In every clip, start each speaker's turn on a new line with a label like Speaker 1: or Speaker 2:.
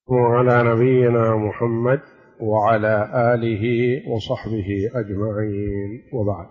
Speaker 1: وعلى نبينا محمد وعلى آله وصحبه أجمعين، وبعد.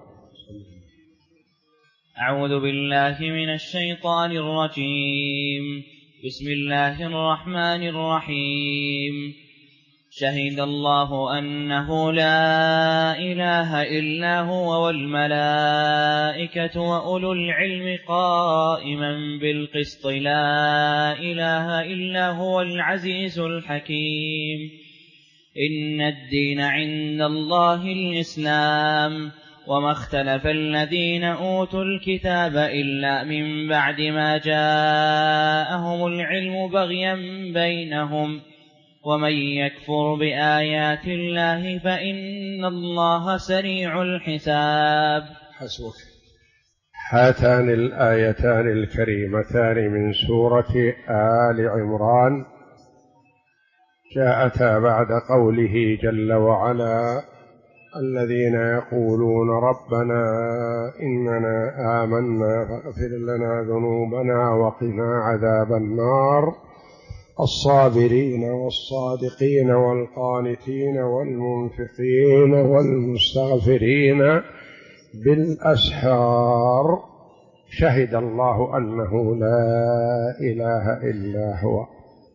Speaker 2: أعوذ بالله من الشيطان الرجيم. بسم الله الرحمن الرحيم. شهد الله أنه لا إله إلا هو والملائكة وأولو العلم قائما بالقسط لا إله إلا هو العزيز الحكيم. إن الدين عند الله الإسلام، وما اختلف الذين أوتوا الكتاب إلا من بعد ما جاءهم العلم بغيا بينهم، ومن يكفر بآيات الله فإن الله سريع الحساب.
Speaker 1: حسبك. هاتان الآيتان الكريمتان من سورة آل عمران جاءتا بعد قوله جل وعلا: الذين يقولون ربنا إننا آمنا فاغفر لنا ذنوبنا وقنا عذاب النار، الصابرين والصادقين والقانتين والمنفقين والمستغفرين بالأسحار، شهد الله أنه لا إله إلا هو.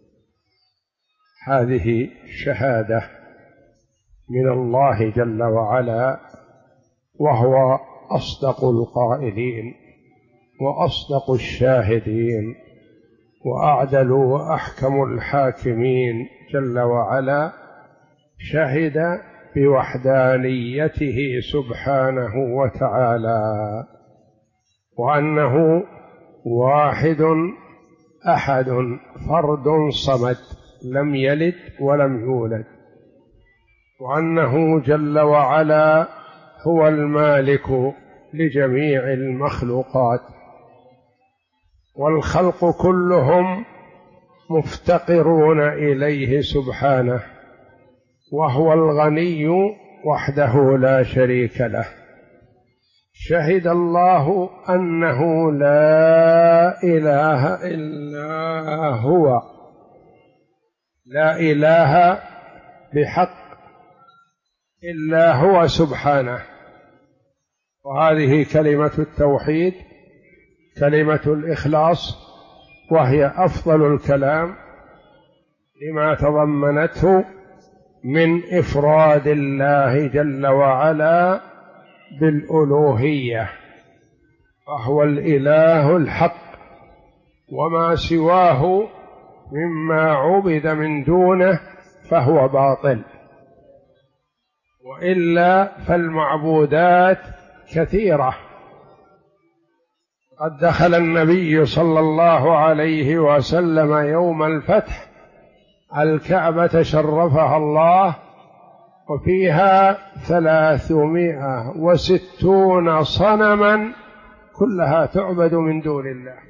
Speaker 1: هذه شهادة من الله جل وعلا، وهو أصدق القائلين وأصدق الشاهدين وأعدل وأحكم الحاكمين جل وعلا. شهد بوحدانيته سبحانه وتعالى، وأنه واحد أحد فرد صمد لم يلد ولم يولد، وأنه جل وعلا هو المالك لجميع المخلوقات، والخلق كلهم مفتقرون إليه سبحانه، وهو الغني وحده لا شريك له. شهد الله أنه لا إله إلا هو، لا إله بحق إلا هو سبحانه. وهذه كلمة التوحيد، كلمة الإخلاص، وهي أفضل الكلام لما تضمنته من إفراد الله جل وعلا بالألوهية، وهو الإله الحق، وما سواه مما عبد من دونه فهو باطل، وإلا فالمعبودات كثيرة. قد دخل النبي صلى الله عليه وسلم يوم الفتح الكعبة شرفها الله، وفيها 360 صنما كلها تعبد من دون الله،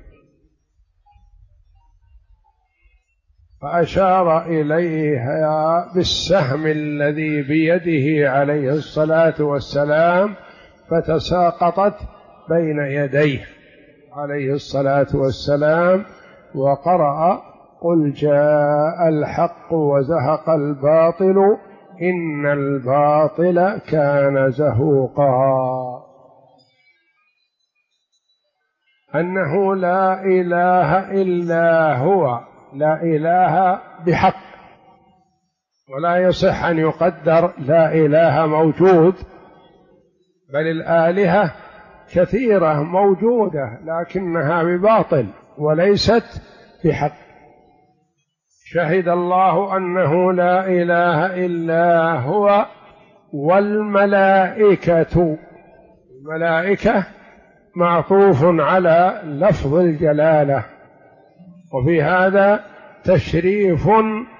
Speaker 1: فأشار إليها بالسهم الذي بيده عليه الصلاة والسلام، فتساقطت بين يديه عليه الصلاة والسلام، وقرأ: قل جاء الحق وزهق الباطل إن الباطل كان زهوقا. أنه لا إله إلا هو، لا إله بحق، ولا يصح أن يقدر لا إله موجود، بل الآلهة كثيرة موجودة لكنها بباطل وليست بحق. شهد الله أنه لا إله إلا هو والملائكة. الملائكة معطوف على لفظ الجلالة، وفي هذا تشريف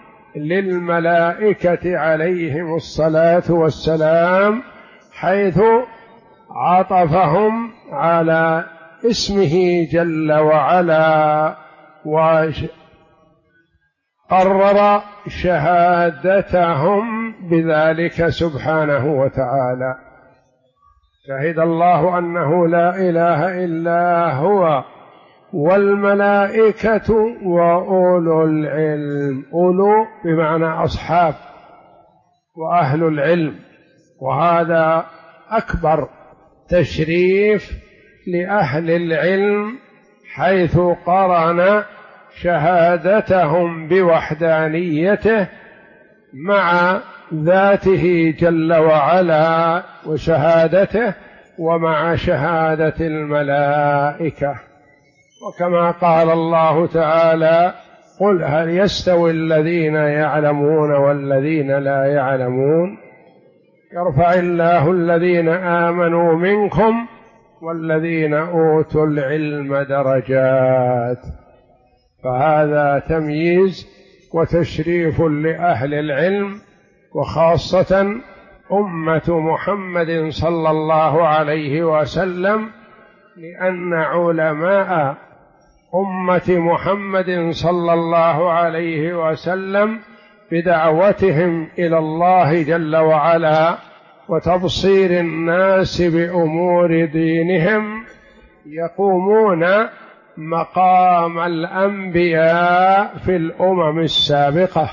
Speaker 1: للملائكة عليهم الصلاة والسلام، حيث عطفهم على اسمه جل وعلا، وقرر شهادتهم بذلك سبحانه وتعالى. شهد الله أنه لا إله إلا هو والملائكة وأولو العلم. أولو بمعنى أصحاب وأهل العلم، وهذا أكبر تشريف لأهل العلم، حيث قرن شهادتهم بوحدانيته مع ذاته جل وعلا وشهادته، ومع شهادة الملائكة. وكما قال الله تعالى: قل هل يستوي الذين يعلمون والذين لا يعلمون، يرفع الله الذين آمنوا منكم والذين أوتوا العلم درجات. فهذا تمييز وتشريف لأهل العلم، وخاصة أمة محمد صلى الله عليه وسلم، لأن علماء أمة محمد صلى الله عليه وسلم بدعوتهم إلى الله جل وعلا وتبصير الناس بأمور دينهم يقومون مقام الأنبياء في الأمم السابقة.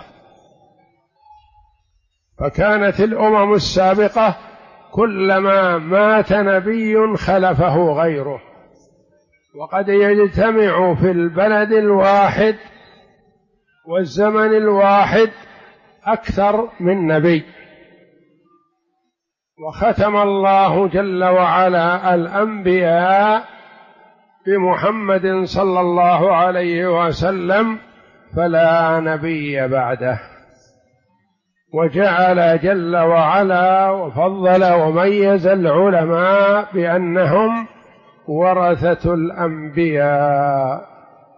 Speaker 1: فكانت الأمم السابقة كلما مات نبي خلفه غيره، وقد يجتمع في البلد الواحد والزمن الواحد أكثر من نبي، وختم الله جل وعلا الأنبياء بمحمد صلى الله عليه وسلم، فلا نبي بعده، وجعل جل وعلا وفضل وميز العلماء بأنهم ورثة الأنبياء.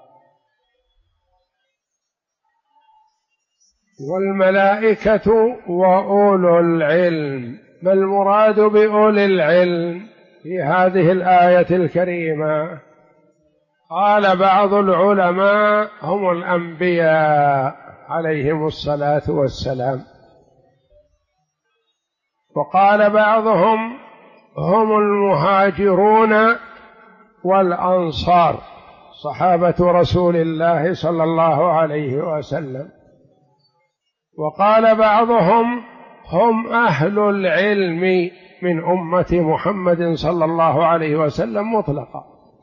Speaker 1: والملائكة وأولو العلم. ما المراد بأولي العلم في هذه الآية الكريمة؟ قال بعض العلماء: هم الأنبياء عليهم الصلاة والسلام. وقال بعضهم: هم المهاجرون والأنصار، صحابة رسول الله صلى الله عليه وسلم. وقال بعضهم: هم أهل العلم من أمة محمد صلى الله عليه وسلم مطلقا.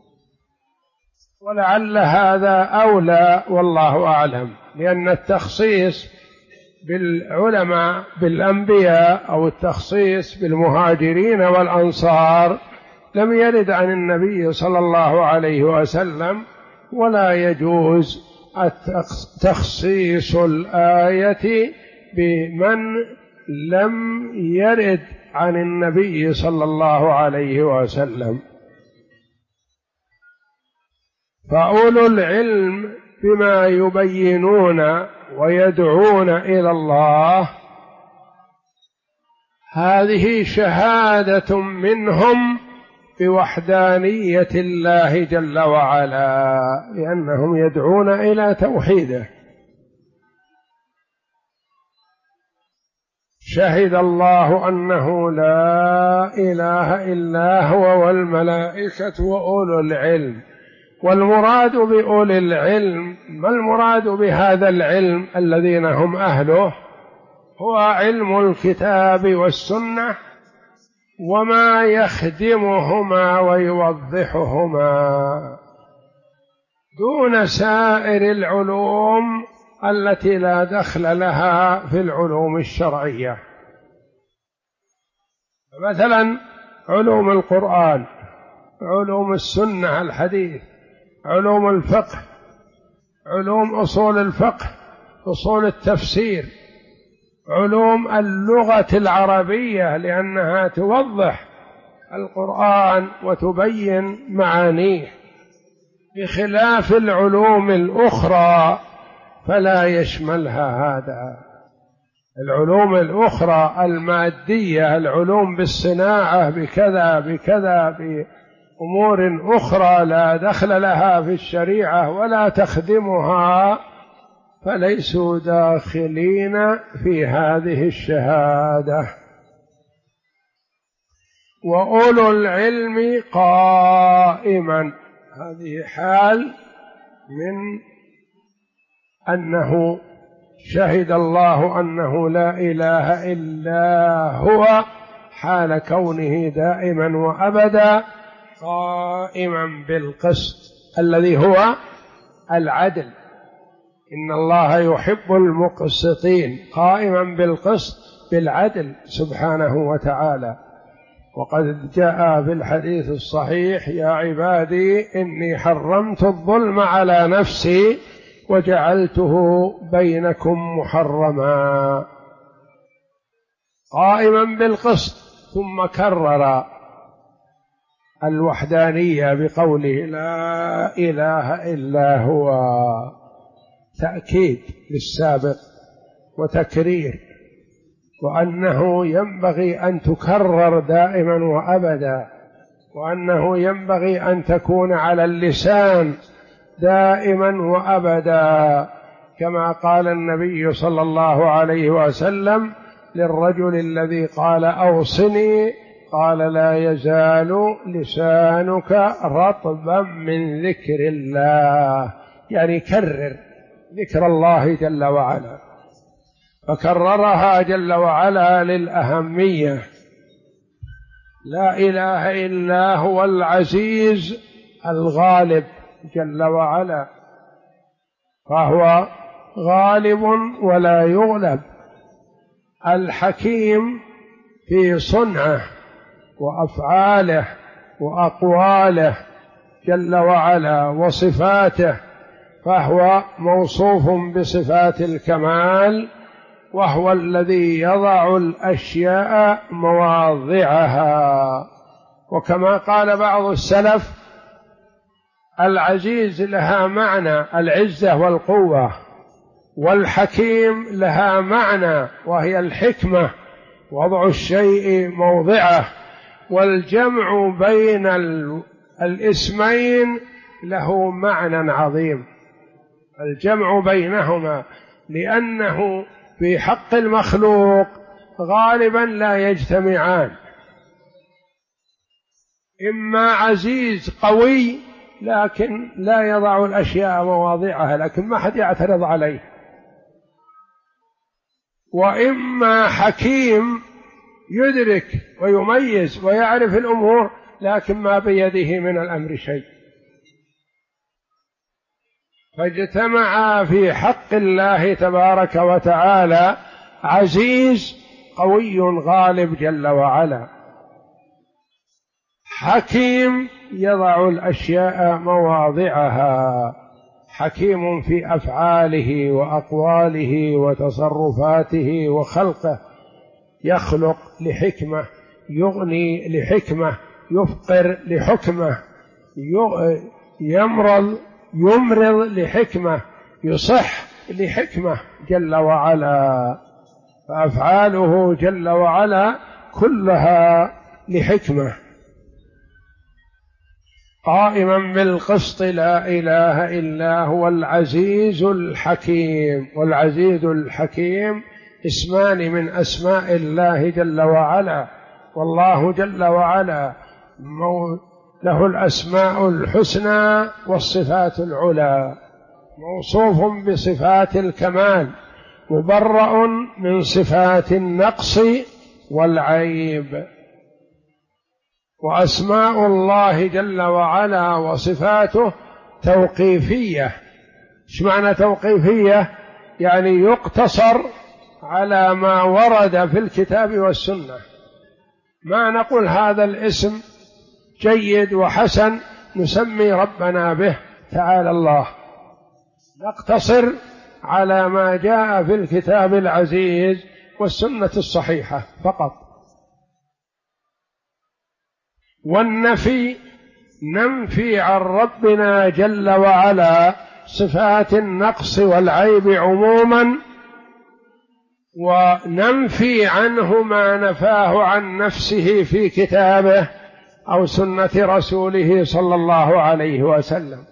Speaker 1: ولعل هذا أولى والله أعلم، لأن التخصيص بالعلماء بالأنبياء أو التخصيص بالمهاجرين والأنصار لم يرد عن النبي صلى الله عليه وسلم، ولا يجوز تخصيص الآية بمن لم يرد عن النبي صلى الله عليه وسلم. فأولو العلم بما يبينون ويدعون إلى الله، هذه شهادة منهم بوحدانية الله جل وعلا، لأنهم يدعون إلى توحيده. شهد الله أنه لا إله إلا هو والملائكة وأولو العلم. والمراد بأولي العلم، ما المراد بهذا العلم الذين هم أهله؟ هو علم الكتاب والسنة وما يخدمهما ويوضحهما، دون سائر العلوم التي لا دخل لها في العلوم الشرعية. مثلا علوم القرآن، علوم السنة الحديث، علوم الفقه، علوم أصول الفقه، أصول التفسير، علوم اللغة العربية لأنها توضح القرآن وتبين معانيه، بخلاف العلوم الأخرى فلا يشملها هذا. العلوم الأخرى المادية، العلوم بالصناعة بكذا بكذا بأمور أخرى لا دخل لها في الشريعة ولا تخدمها، فليسوا داخلين في هذه الشهادة. وأولو العلم قائما، هذه حال من أنه شهد الله أنه لا إله إلا هو، حال كونه دائما وأبدا قائما بالقسط الذي هو العدل. إن الله يحب المقسطين، قائما بالقسط بالعدل سبحانه وتعالى. وقد جاء في الحديث الصحيح: يا عبادي إني حرمت الظلم على نفسي وجعلته بينكم محرما، قائما بالقسط. ثم كرر الوحدانية بقوله لا إله إلا هو، تأكيد للسابق وتكرير، وأنه ينبغي أن تكرر دائما وأبدا، وأنه ينبغي أن تكون على اللسان دائما وأبدا، كما قال النبي صلى الله عليه وسلم للرجل الذي قال أوصني، قال لا يزال لسانك رطبا من ذكر الله، يعني كرر ذكر الله جل وعلا. فكررها جل وعلا للأهمية. لا إله إلا هو العزيز الغالب جل وعلا، فهو غالب ولا يغلب، الحكيم في صنعه وأفعاله وأقواله جل وعلا وصفاته، فهو موصوف بصفات الكمال، وهو الذي يضع الأشياء مواضعها. وكما قال بعض السلف: العزيز لها معنى العزة والقوة، والحكيم لها معنى وهي الحكمة، وضع الشيء موضعه. والجمع بين الاسمين له معنى عظيم، الجمع بينهما، لأنه في حق المخلوق غالبا لا يجتمعان، إما عزيز قوي لكن لا يضع الأشياء مواضعها لكن ما حد يعترض عليه، وإما حكيم يدرك ويميز ويعرف الأمور لكن ما بيده من الأمر شيء. فاجتمع في حق الله تبارك وتعالى عزيز قوي غالب جل وعلا، حكيم يضع الأشياء مواضعها، حكيم في أفعاله وأقواله وتصرفاته وخلقه، يخلق لحكمة، يغني لحكمة، يفقر لحكمة، يمرض لحكمة، يصح لحكمة جل وعلا. فأفعاله جل وعلا كلها لحكمة. قائما بالقسط لا إله إلا هو العزيز الحكيم. والعزيز الحكيم اسمان من أسماء الله جل وعلا، والله جل وعلا له الأسماء الحسنى والصفات العلى، موصوف بصفات الكمال، مبرأ من صفات النقص والعيب. وأسماء الله جل وعلا وصفاته توقيفية. ايش معنى توقيفية؟ يعني يقتصر على ما ورد في الكتاب والسنة، ما نقول هذا الاسم جيد وحسن نسمي ربنا به تعالى الله، نقتصر على ما جاء في الكتاب العزيز والسنة الصحيحة فقط. والنفي ننفي عن ربنا جل وعلا صفات النقص والعيب عموما، وننفي عنه ما نفاه عن نفسه في كتابه أو سنة رسوله صلى الله عليه وسلم،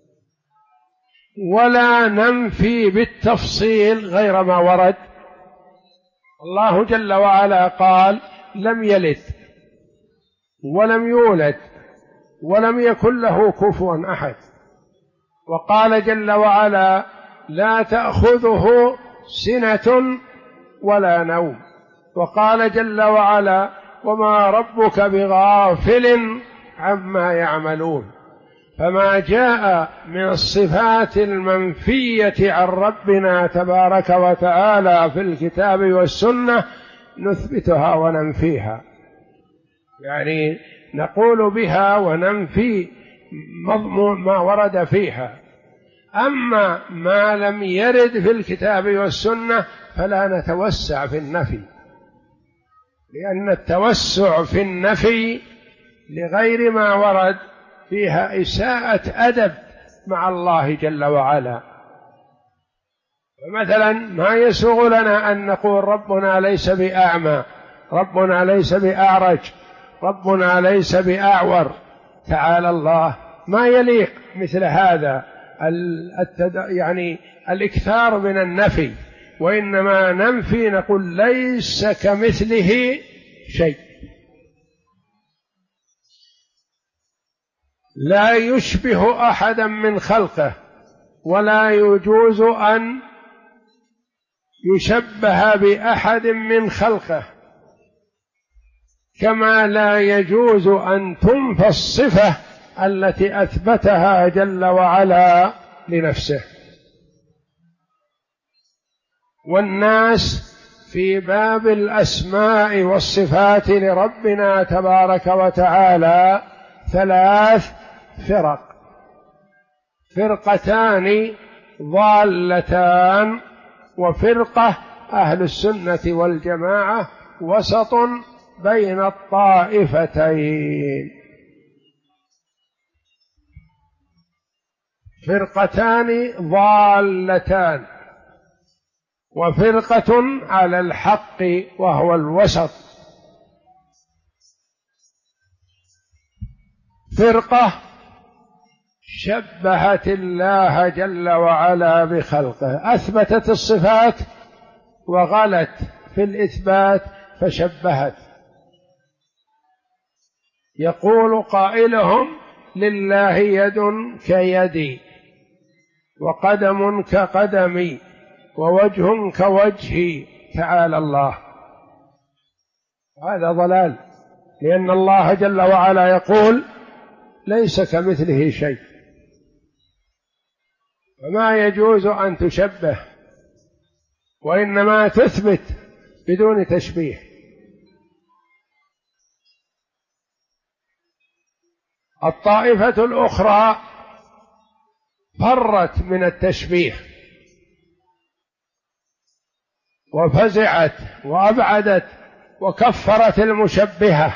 Speaker 1: ولا ننفي بالتفصيل غير ما ورد. الله جل وعلا قال: لم يلد ولم يولد ولم يكن له كفوا أحد. وقال جل وعلا: لا تأخذه سنة ولا نوم. وقال جل وعلا: وما ربك بغافل عما يعملون. فما جاء من الصفات المنفية عن ربنا تبارك وتعالى في الكتاب والسنة نثبتها وننفيها، يعني نقول بها وننفي مضمون ما ورد فيها. أما ما لم يرد في الكتاب والسنة فلا نتوسع في النفي، لأن التوسع في النفي لغير ما ورد فيها إساءة أدب مع الله جل وعلا. فمثلا ما يسوغ لنا أن نقول ربنا ليس بأعمى، ربنا ليس بأعرج، ربنا ليس بأعور. تعالى الله، ما يليق مثل هذا يعني الإكثار من النفي، وإنما ننفي نقول ليس كمثله شيء، لا يشبه أحدا من خلقه، ولا يجوز أن يشبه بأحد من خلقه، كما لا يجوز أن تنفى الصفة التي أثبتها جل وعلا لنفسه. والناس في باب الأسماء والصفات لربنا تبارك وتعالى 3 فرق: فرقتان ضالتان، وفرقة أهل السنة والجماعة وسط بين الطائفتين. فرقتان ضالتان، وفرقة على الحق وهو الوسط. فرقة شبهت الله جل وعلا بخلقه، أثبتت الصفات وغلت في الإثبات فشبهت. يقول قائلهم: لله يد كيدي، وقدم كقدمي، ووجه كوجهي. تعالى الله، هذا ضلال، لأن الله جل وعلا يقول: ليس كمثله شيء، فما يجوز أن تشبه، وإنما تثبت بدون تشبيه. الطائفة الأخرى فرت من التشبيه وفزعت وأبعدت وكفرت المشبهة،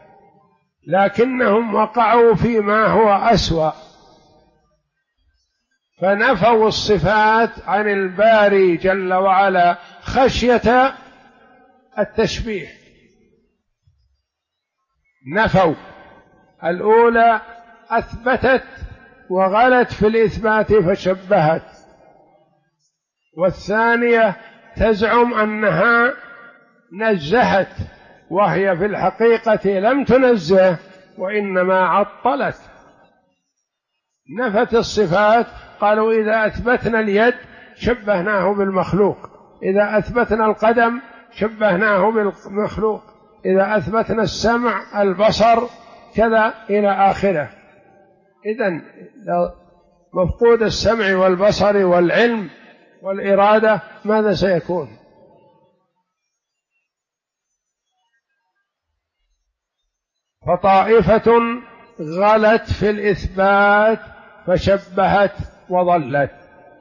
Speaker 1: لكنهم وقعوا فيما هو أسوأ، فنفوا الصفات عن الباري جل وعلا خشية التشبيه. نفوا الأولى، أثبتت وغلت في الإثبات فشبهت، والثانية تزعم أنها نزهت وهي في الحقيقة لم تنزه وإنما عطلت. نفت الصفات، قالوا إذا أثبتنا اليد شبهناه بالمخلوق، إذا أثبتنا القدم شبهناه بالمخلوق، إذا أثبتنا السمع البصر كذا إلى آخره. إذن مفقود السمع والبصر والعلم والإرادة ماذا سيكون؟ فطائفة غلت في الإثبات فشبهت وضلت،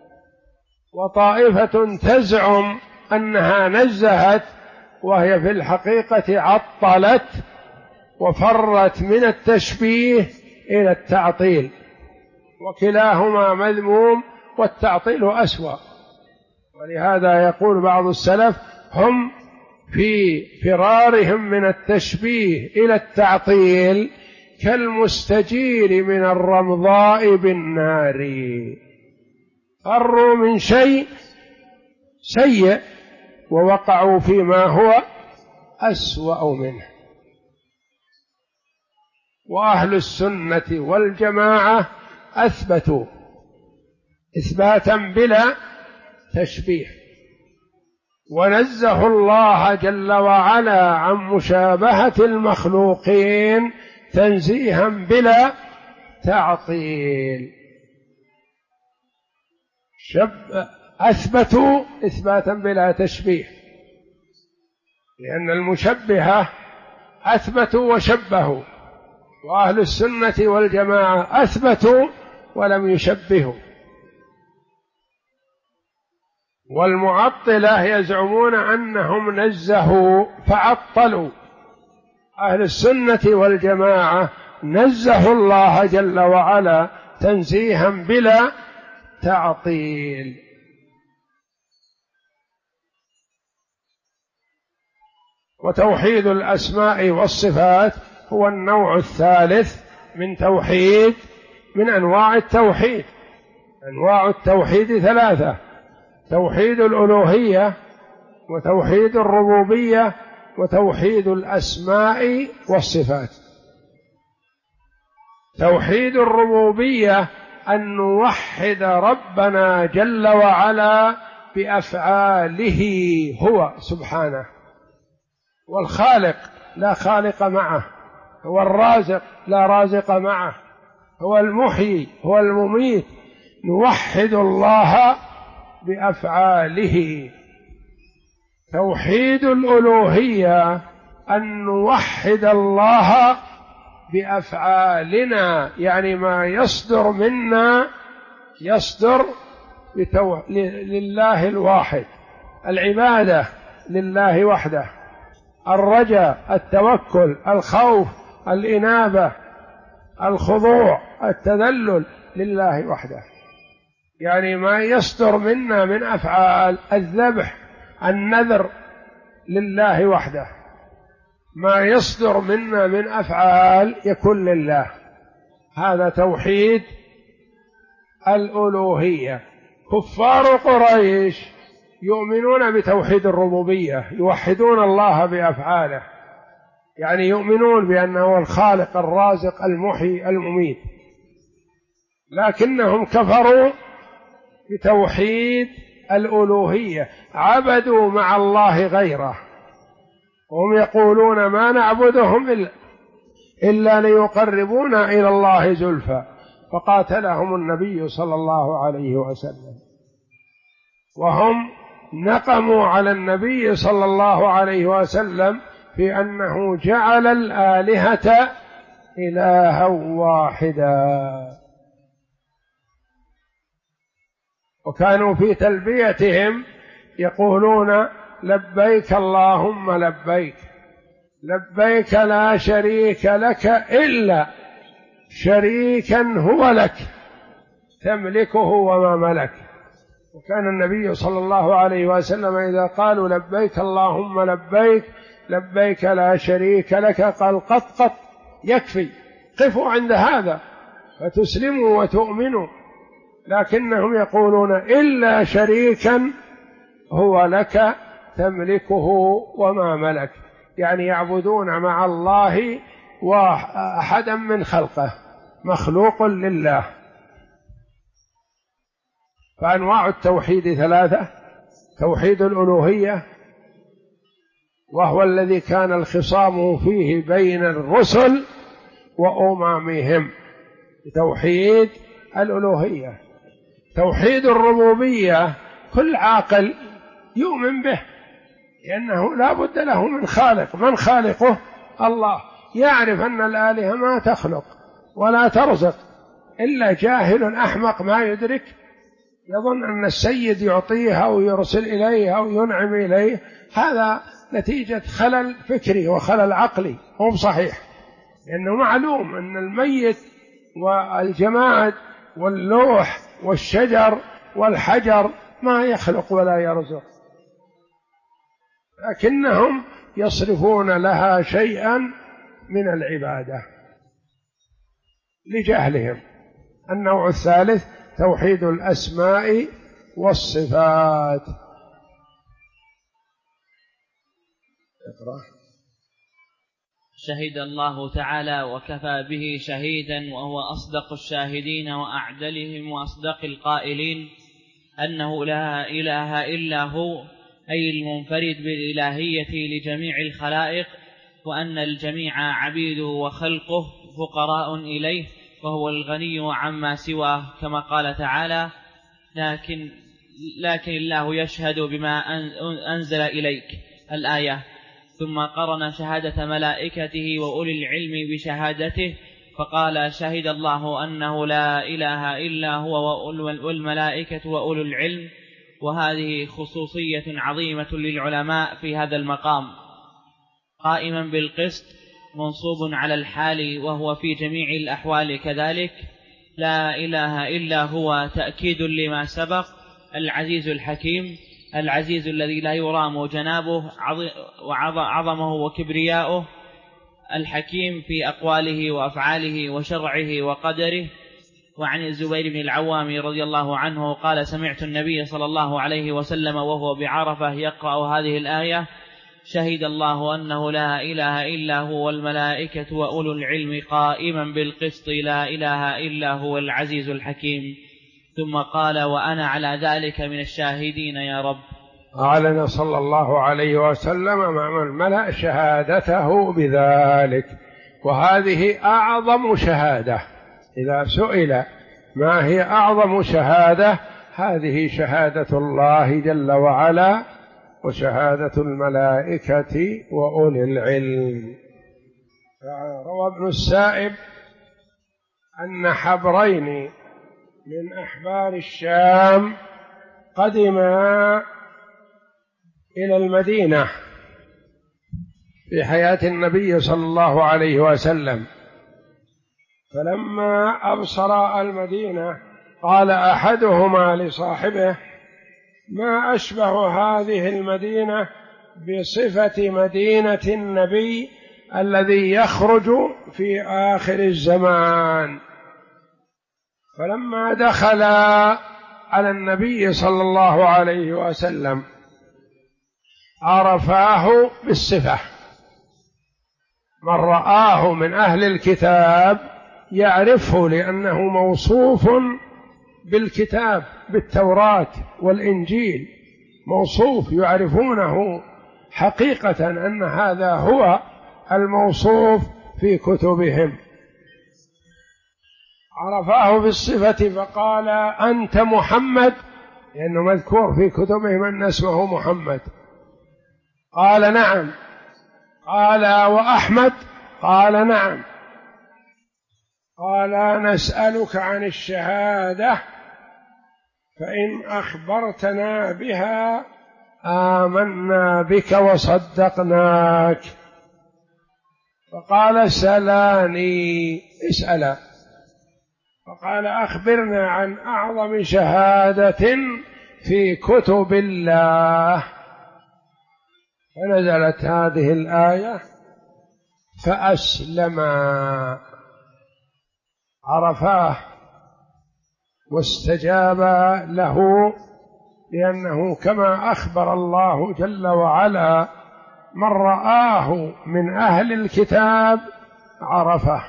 Speaker 1: وطائفة تزعم أنها نزهت وهي في الحقيقة عطلت وفرت من التشبيه إلى التعطيل، وكلاهما مذموم والتعطيل أسوأ. ولهذا يقول بعض السلف: هم في فرارهم من التشبيه إلى التعطيل كالمستجير من الرمضاء بالنار، فروا من شيء سيء ووقعوا فيما هو أسوأ منه. وأهل السنة والجماعة أثبتوا إثباتا بلا تشبيه، ونزهوا الله جل وعلا عن مشابهة المخلوقين تنزيها بلا تعطيل. أثبتوا إثباتا بلا تشبيه، لأن المشبهة أثبتوا وشبهوا، وأهل السنة والجماعة أثبتوا ولم يشبهوا. والمعطلة يزعمون أنهم نزهوا فعطلوا، أهل السنة والجماعة نزهوا الله جل وعلا تنزيها بلا تعطيل. وتوحيد الأسماء والصفات هو النوع الثالث من أنواع التوحيد. أنواع التوحيد ثلاثة: توحيد الألوهية، وتوحيد الربوبية، وتوحيد الأسماء والصفات. توحيد الربوبية أن نوحد ربنا جل وعلا بأفعاله، هو سبحانه والخالق لا خالق معه، هو الرازق لا رازق معه، هو المحيي هو المميت، نوحد الله بأفعاله. توحيد الألوهية أن نوحد الله بأفعالنا، يعني ما يصدر منا يصدر لله الواحد، العبادة لله وحده، الرجاء، التوكل، الخوف، الإنابة، الخضوع، التذلل لله وحده. يعني ما يصدر منا من أفعال، الذبح، النذر لله وحده، ما يصدر منا من أفعال يكون لله. هذا توحيد الألوهية. كفار قريش يؤمنون بتوحيد الربوبية، يوحدون الله بأفعاله، يعني يؤمنون بأنه هو الخالق الرازق المحيي المميت، لكنهم كفروا بتوحيد الألوهية، عبدوا مع الله غيره، وهم يقولون ما نعبدهم إلا ليقربونا إلى الله زلفى، فقاتلهم النبي صلى الله عليه وسلم. وهم نقموا على النبي صلى الله عليه وسلم في أنه جعل الآلهة إلها واحدا، وكانوا في تلبيتهم يقولون لبيك اللهم لبيك، لبيك لا شريك لك إلا شريكا هو لك تملكه وما ملك. وكان النبي صلى الله عليه وسلم إذا قالوا لبيك اللهم لبيك، لبيك لا شريك لك، قال قط يكفي، قفوا عند هذا فتسلموا وتؤمنوا. لكنهم يقولون إلا شريكا هو لك تملكه وما ملك، يعني يعبدون مع الله وأحدا من خلقه، مخلوق لله. فأنواع التوحيد ثلاثة: توحيد الألوهية، وهو الذي كان الخصام فيه بين الرسل وأممهم، توحيد الألوهية. توحيد الربوبية كل عاقل يؤمن به، لأنه لا بد له من خالق، من خالقه؟ الله. يعرف أن الآلهة ما تخلق ولا ترزق، إلا جاهل أحمق ما يدرك يظن أن السيد يعطيه أو يرسل إليه أو ينعم إليه. هذا نتيجة خلل فكري وخلل عقلي، هو صحيح، لأنه معلوم أن الميت والجماد واللوح والشجر والحجر ما يخلق ولا يرزق، لكنهم يصرفون لها شيئا من العبادة لجهلهم. النوع الثالث توحيد الأسماء والصفات. اقرأ.
Speaker 2: شهد الله تعالى وكفى به شهيدا وهو أصدق الشاهدين وأعدلهم وأصدق القائلين أنه لا إله إلا هو، أي المنفرد بالإلهية لجميع الخلائق، وأن الجميع عبيده وخلقه فقراء إليه، وهو الغني عما سواه، كما قال تعالى: لكن الله يشهد بما أنزل إليك، الآية. ثم قرن شهادة ملائكته وأولي العلم بشهادته، فقال: شهد الله أنه لا إله إلا هو والملائكة وأولو العلم. وهذه خصوصية عظيمة للعلماء في هذا المقام. قائما بالقسط منصوب على الحال وهو في جميع الأحوال كذلك. لا إله إلا هو تأكيد لما سبق. العزيز الحكيم، العزيز الذي لا يرام جنابه وعظمه وكبرياؤه، الحكيم في أقواله وأفعاله وشرعه وقدره. وعن الزبير بن العوام رضي الله عنه قال: سمعت النبي صلى الله عليه وسلم وهو بعرفة يقرأ هذه الآية: شهد الله أنه لا إله إلا هو والملائكة وأولو العلم قائما بالقسط، لا إله إلا هو العزيز الحكيم. ثم قال: وأنا على ذلك من الشاهدين يا رب.
Speaker 1: أعلن صلى الله عليه وسلم مع الملأ شهادته بذلك، وهذه أعظم شهادة. إذا سئل ما هي أعظم شهادة، هذه شهادة الله جل وعلا وشهادة الملائكة وأولي العلم. روى ابن السائب أن حبرين من أحبار الشام قدما إلى المدينة في حياة النبي صلى الله عليه وسلم، فلما أبصر المدينة قال أحدهما لصاحبه: ما أشبه هذه المدينة بصفة مدينة النبي الذي يخرج في آخر الزمان. فلما دخل على النبي صلى الله عليه وسلم عرفاه بالصفة. من رآه من أهل الكتاب يعرفه لأنه موصوف بالكتاب، بالتوراة والإنجيل، موصوف يعرفونه حقيقة أن هذا هو الموصوف في كتبهم. عرفاه بالصفة فقال: أنت محمد، لأنه مذكور في كتبهم أن اسمه محمد. قال: نعم. قال: وأحمد؟ قال: نعم. قال: نسألك عن الشهادة، فإن أخبرتنا بها آمنا بك وصدقناك. فقال: سلاني، اسألا. فقال: أخبرنا عن أعظم شهادة في كتب الله. فنزلت هذه الآية: فأسلما، عرفاه واستجاب له، لأنه كما أخبر الله جل وعلا من رآه من أهل الكتاب عرفه،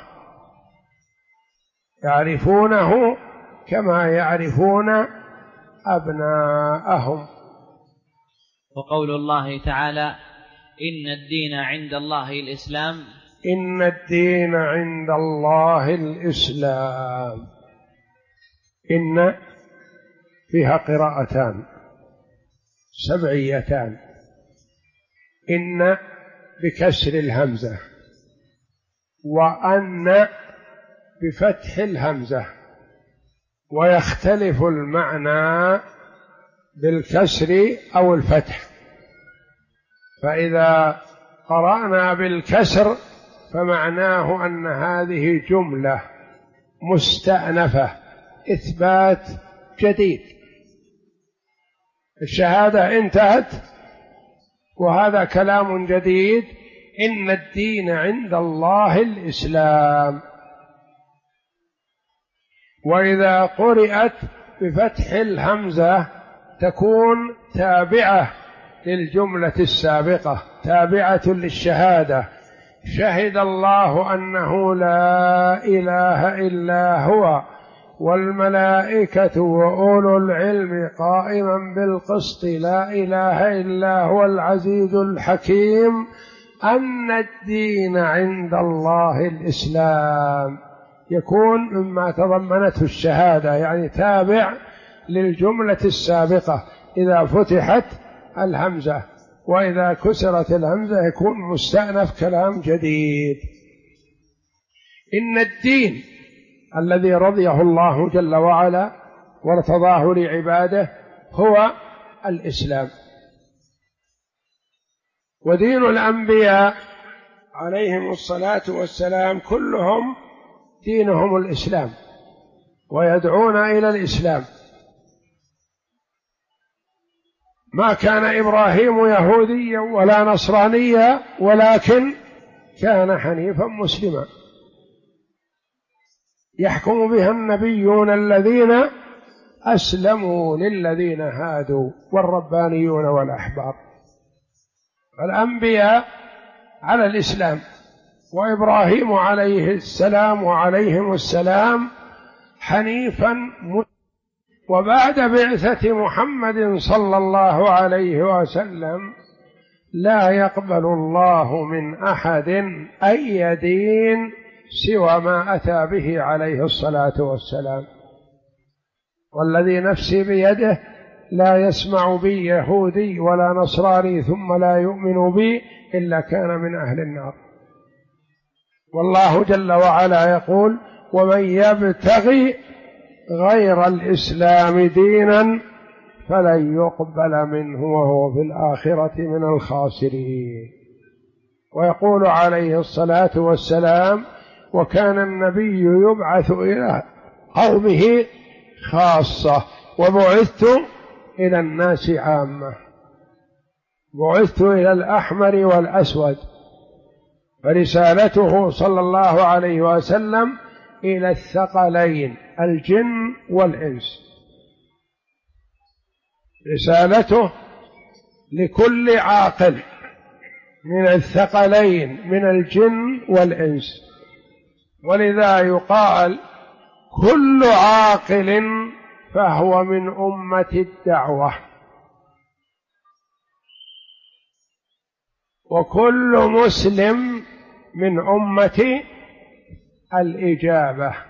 Speaker 1: يعرفونه كما يعرفون أبناءهم.
Speaker 2: وقول الله تعالى: إن الدين عند الله الإسلام.
Speaker 1: إن الدين عند الله الإسلام. إن فيها قراءتان سبعيتان: إن بكسر الهمزة، وأن بفتح الهمزة، ويختلف المعنى بالكسر أو الفتح. فإذا قرأنا بالكسر فمعناه أن هذه جملة مستأنفة، إثبات جديد، الشهادة انتهت وهذا كلام جديد. إن الدين عند الله الإسلام. وإذا قرأت بفتح الهمزة تكون تابعة للجملة السابقة، تابعة للشهادة، شهد الله أنه لا إله إلا هو والملائكة وأولو العلم قائما بالقسط لا إله إلا هو العزيز الحكيم أن الدين عند الله الإسلام، يكون مما تضمنته الشهادة، يعني تابع للجملة السابقة. إذا فتحت الهمزة وإذا كسرت الهمزة يكون مستأنف كلام جديد. إن الدين الذي رضيه الله جل وعلا وارتضاه لعباده هو الإسلام. ودين الأنبياء عليهم الصلاة والسلام كلهم دينهم الإسلام ويدعون إلى الإسلام. ما كان إبراهيم يهوديا ولا نصرانيا ولكن كان حنيفا مسلما، يحكم بها النبيون الذين أسلموا للذين هادوا والربانيون والأحبار. الأنبياء على الإسلام، وإبراهيم عليه السلام وعليهم السلام حنيفا وبعد بعثة محمد صلى الله عليه وسلم لا يقبل الله من أحد أي دين سوى ما أتى به عليه الصلاة والسلام. والذي نفسي بيده لا يسمع بي يهودي ولا نصراني ثم لا يؤمن بي إلا كان من أهل النار. والله جل وعلا يقول: ومن يبتغي غير الإسلام دينا فلن يقبل منه وهو في الآخرة من الخاسرين. ويقول عليه الصلاة والسلام: وكان النبي يبعث إلى قومه خاصة وبعثت إلى الناس عامة، بعثت إلى الأحمر والأسود. فرسالته صلى الله عليه وسلم إلى الثقلين الجن والإنس، رسالته لكل عاقل من الثقلين من الجن والإنس. ولذا يقال: كل عاقل فهو من أمة الدعوة، وكل مسلم من أمة الإجابة.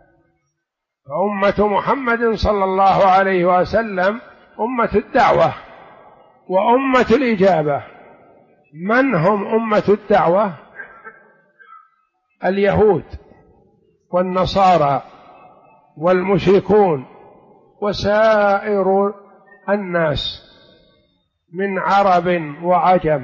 Speaker 1: فأمة محمد صلى الله عليه وسلم أمة الدعوة وأمة الإجابة. من هم أمة الدعوة؟ اليهود والنصارى والمشركون وسائر الناس من عرب وعجم،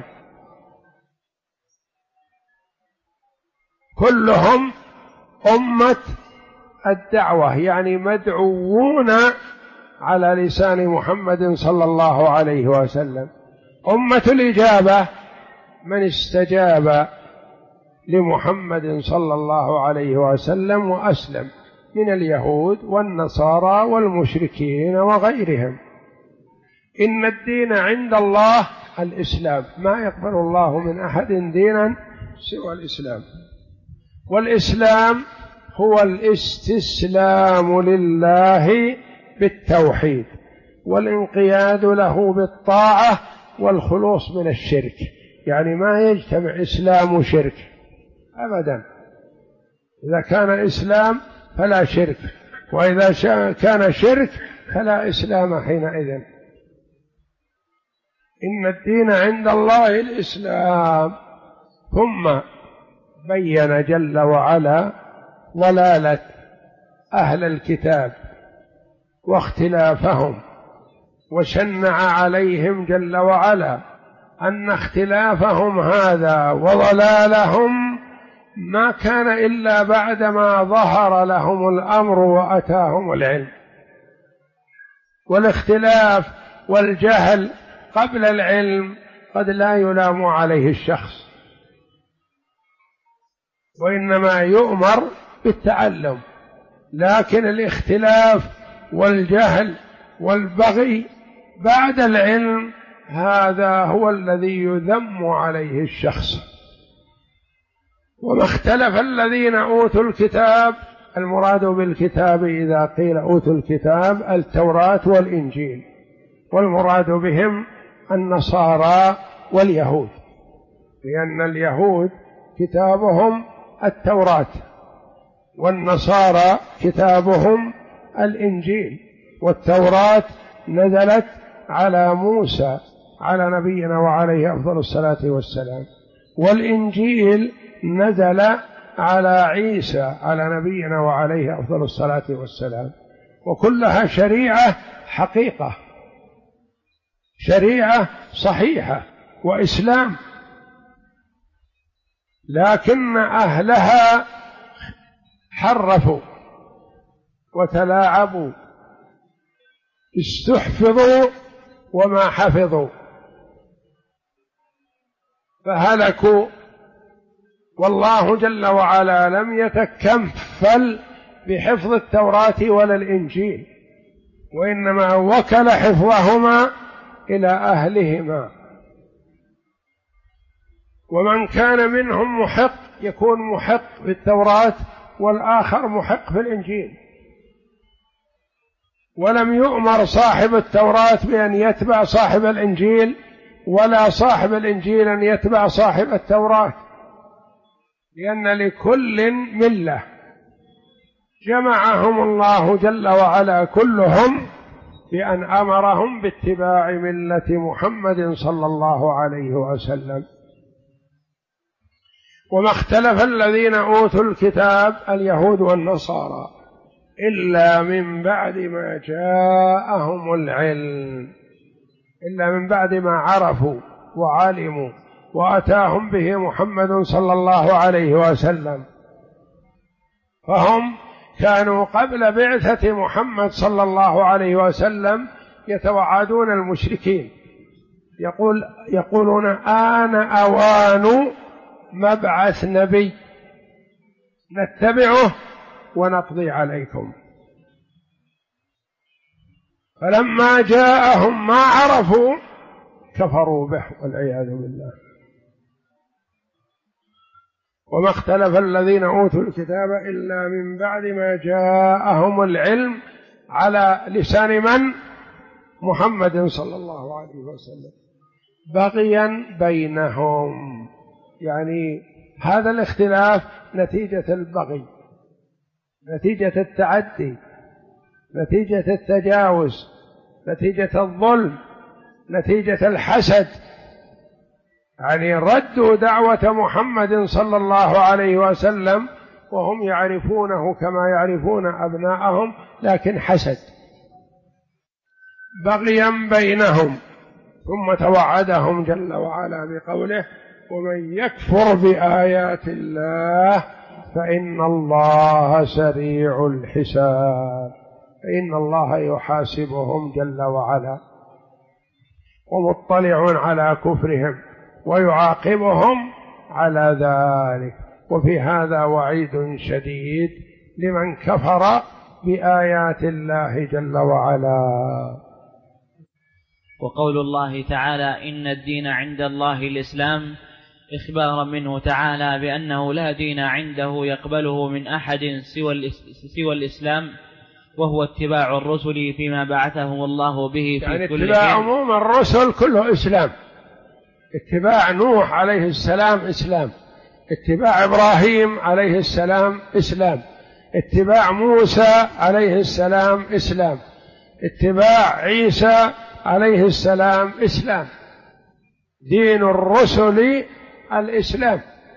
Speaker 1: كلهم أمة الدعوة، يعني مدعوون على لسان محمد صلى الله عليه وسلم. أمة الإجابة من استجاب لمحمد صلى الله عليه وسلم وأسلم من اليهود والنصارى والمشركين وغيرهم. إن الدين عند الله الإسلام، ما يقبل الله من أحد دينا سوى الإسلام. والإسلام هو الاستسلام لله بالتوحيد والانقياد له بالطاعة والخلوص من الشرك، يعني ما يجتمع إسلام وشرك أبدا. إذا كان إسلام فلا شرك، وإذا كان شرك فلا إسلام حينئذ. إن الدين عند الله الإسلام. ثم بين جل وعلا ضلالة أهل الكتاب واختلافهم، وشنع عليهم جل وعلا أن اختلافهم هذا وضلالهم ما كان إلا بعدما ظهر لهم الأمر وأتاهم العلم. والاختلاف والجهل قبل العلم قد لا يلام عليه الشخص، وإنما يؤمر بالتعلم. لكن الاختلاف والجهل والبغي بعد العلم هذا هو الذي يذم عليه الشخص. وما اختلف الذين أوتوا الكتاب، المراد بالكتاب إذا قيل أوتوا الكتاب التوراة والإنجيل، والمراد بهم النصارى واليهود، لأن اليهود كتابهم التوراة والنصارى كتابهم الإنجيل، والتوراة نزلت على موسى على نبينا وعليه أفضل الصلاة والسلام، والإنجيل نزل على عيسى على نبينا وعليه أفضل الصلاة والسلام، وكلها شريعة حقيقة، شريعة صحيحة وإسلام، لكن أهلها حرفوا وتلاعبوا، استحفظوا وما حفظوا فهلكوا، والله جل وعلا لم يتكفل بحفظ التوراة ولا الإنجيل، وإنما وكل حفظهما إلى أهلهما، ومن كان منهم محق يكون محق في التوراة والآخر محق في الإنجيل، ولم يؤمر صاحب التوراة بأن يتبع صاحب الإنجيل، ولا صاحب الإنجيل أن يتبع صاحب التوراة، لأن لكل ملة جمعهم الله جل وعلا كلهم بأن أمرهم باتباع ملة محمد صلى الله عليه وسلم. وما اختلف الذين أوتوا الكتاب اليهود والنصارى إلا من بعد ما جاءهم العلم، إلا من بعد ما عرفوا وعلموا وأتاهم به محمد صلى الله عليه وسلم، فهم كانوا قبل بعثة محمد صلى الله عليه وسلم يتوعدون المشركين، يقولون آن أوان مبعث نبي نتبعه ونقضي عليكم، فلما جاءهم ما عرفوا كفروا به والعياذ بالله. وما اختلف الذين أوتوا الكتاب إلا من بعد ما جاءهم العلم على لسان من؟ محمد صلى الله عليه وسلم، بغيا بينهم، يعني هذا الاختلاف نتيجة البغي، نتيجة التعدي، نتيجة التجاوز، نتيجة الظلم، نتيجة الحسد، يعني ردوا دعوة محمد صلى الله عليه وسلم وهم يعرفونه كما يعرفون أبناءهم، لكن حسد بغيا بينهم. ثم توعدهم جل وعلا بقوله ومن يكفر بآيات الله فإن الله سريع الحساب، فإن الله يحاسبهم جل وعلا ومطلع على كفرهم ويعاقبهم على ذلك. وفي هذا وعيد شديد لمن كفر بآيات الله جل وعلا.
Speaker 2: وقول الله تعالى إن الدين عند الله الإسلام إخبارا منه تعالى بأنه لا دين عنده يقبله من أحد سوى الإسلام، وهو اتباع الرسل فيما بعثهم الله به في
Speaker 1: يعني
Speaker 2: كل
Speaker 1: اتباع عموم الرسل كله إسلام، اتباع نوح عليه السلام إسلام، اتباع إبراهيم عليه السلام إسلام، اتباع موسى عليه السلام إسلام، اتباع عيسى عليه السلام إسلام، دين الرسل الإسلام.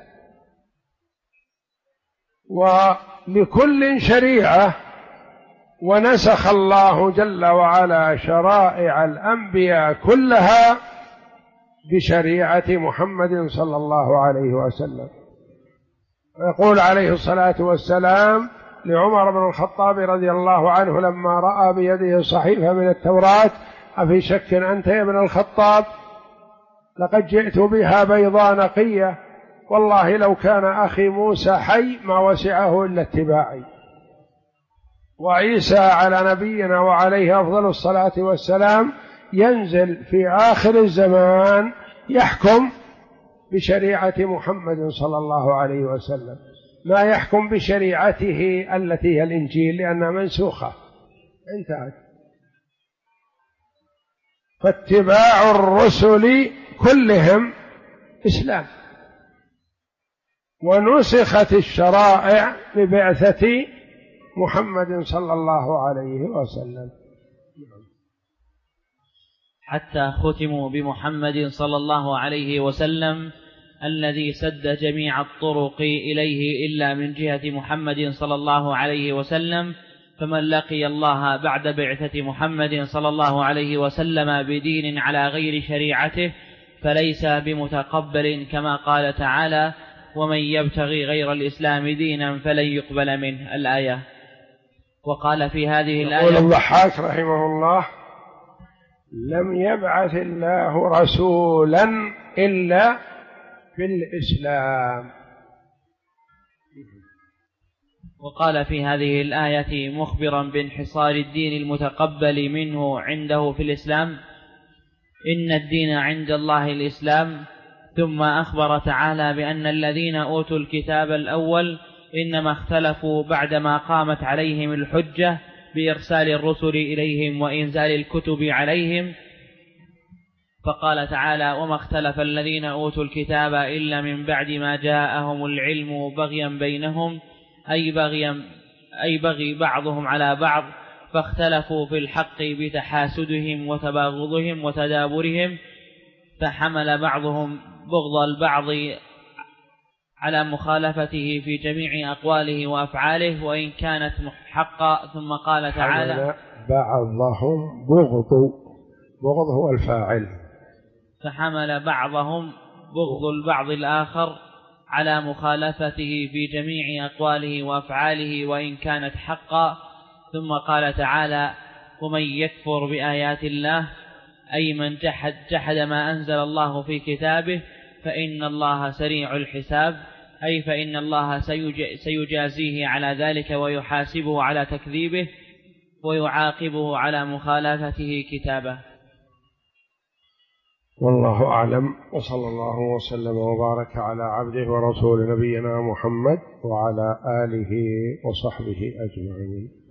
Speaker 1: ولكل شريعة، ونسخ الله جل وعلا شرائع الأنبياء كلها بشريعة محمد صلى الله عليه وسلم. يقول عليه الصلاة والسلام لعمر بن الخطاب رضي الله عنه لما رأى بيده صحيفة من التوراة: أفي شك أنت يا ابن الخطاب؟ لقد جئت بها بيضاء نقية، والله لو كان أخي موسى حي ما وسعه إلا اتباعي. وعيسى على نبينا وعليه أفضل الصلاة والسلام ينزل في آخر الزمان يحكم بشريعة محمد صلى الله عليه وسلم، ما يحكم بشريعته التي هي الإنجيل لأنها منسوخة انتهت. فاتباع الرسل كلهم إسلام، ونسخت الشرائع ببعثة محمد صلى الله عليه وسلم
Speaker 2: حتى ختموا بمحمد صلى الله عليه وسلم الذي سد جميع الطرق إليه إلا من جهة محمد صلى الله عليه وسلم. فمن لقي الله بعد بعثة محمد صلى الله عليه وسلم بدين على غير شريعته فليس بمتقبل، كما قال تعالى: ومن يبتغي غير الإسلام دينا فلن يقبل منه، الآية. وقال في هذه الآية:
Speaker 1: يقول الضحاك رحمه الله: لم يبعث الله رسولا إلا بالإسلام.
Speaker 2: وقال في هذه الآية مخبرا بانحصار الدين المتقبل منه عنده في الإسلام: إن الدين عند الله الإسلام. ثم أخبر تعالى بأن الذين أوتوا الكتاب الأول إنما اختلفوا بعدما قامت عليهم الحجة بإرسال الرسل إليهم وإنزال الكتب عليهم، فقال تعالى: وما اختلف الذين أوتوا الكتاب إلا من بعد ما جاءهم العلم بغيا بينهم، أي بغي بعضهم على بعض، فاختلفوا في الحق بتحاسدهم وتباغضهم وتدابرهم، فحمل بعضهم بغض البعض على مخالفته في جميع أقواله وأفعاله وإن كانت حقا. ثم قال تعالى:
Speaker 1: بعضهم بغض هو الفاعل،
Speaker 2: فحمل بعضهم بغض البعض الآخر على مخالفته في جميع أقواله وأفعاله وإن كانت حقا. ثم قال تعالى: ومن يكفر بآيات الله، أي من جحد ما أنزل الله في كتابه، فإن الله سريع الحساب، أي فإن الله سيجازيه على ذلك ويحاسبه على تكذيبه ويعاقبه على مخالفته كتابه.
Speaker 1: والله أعلم، وصلى الله وسلم وبارك على عبده ورسول نبينا محمد وعلى آله وصحبه أجمعين.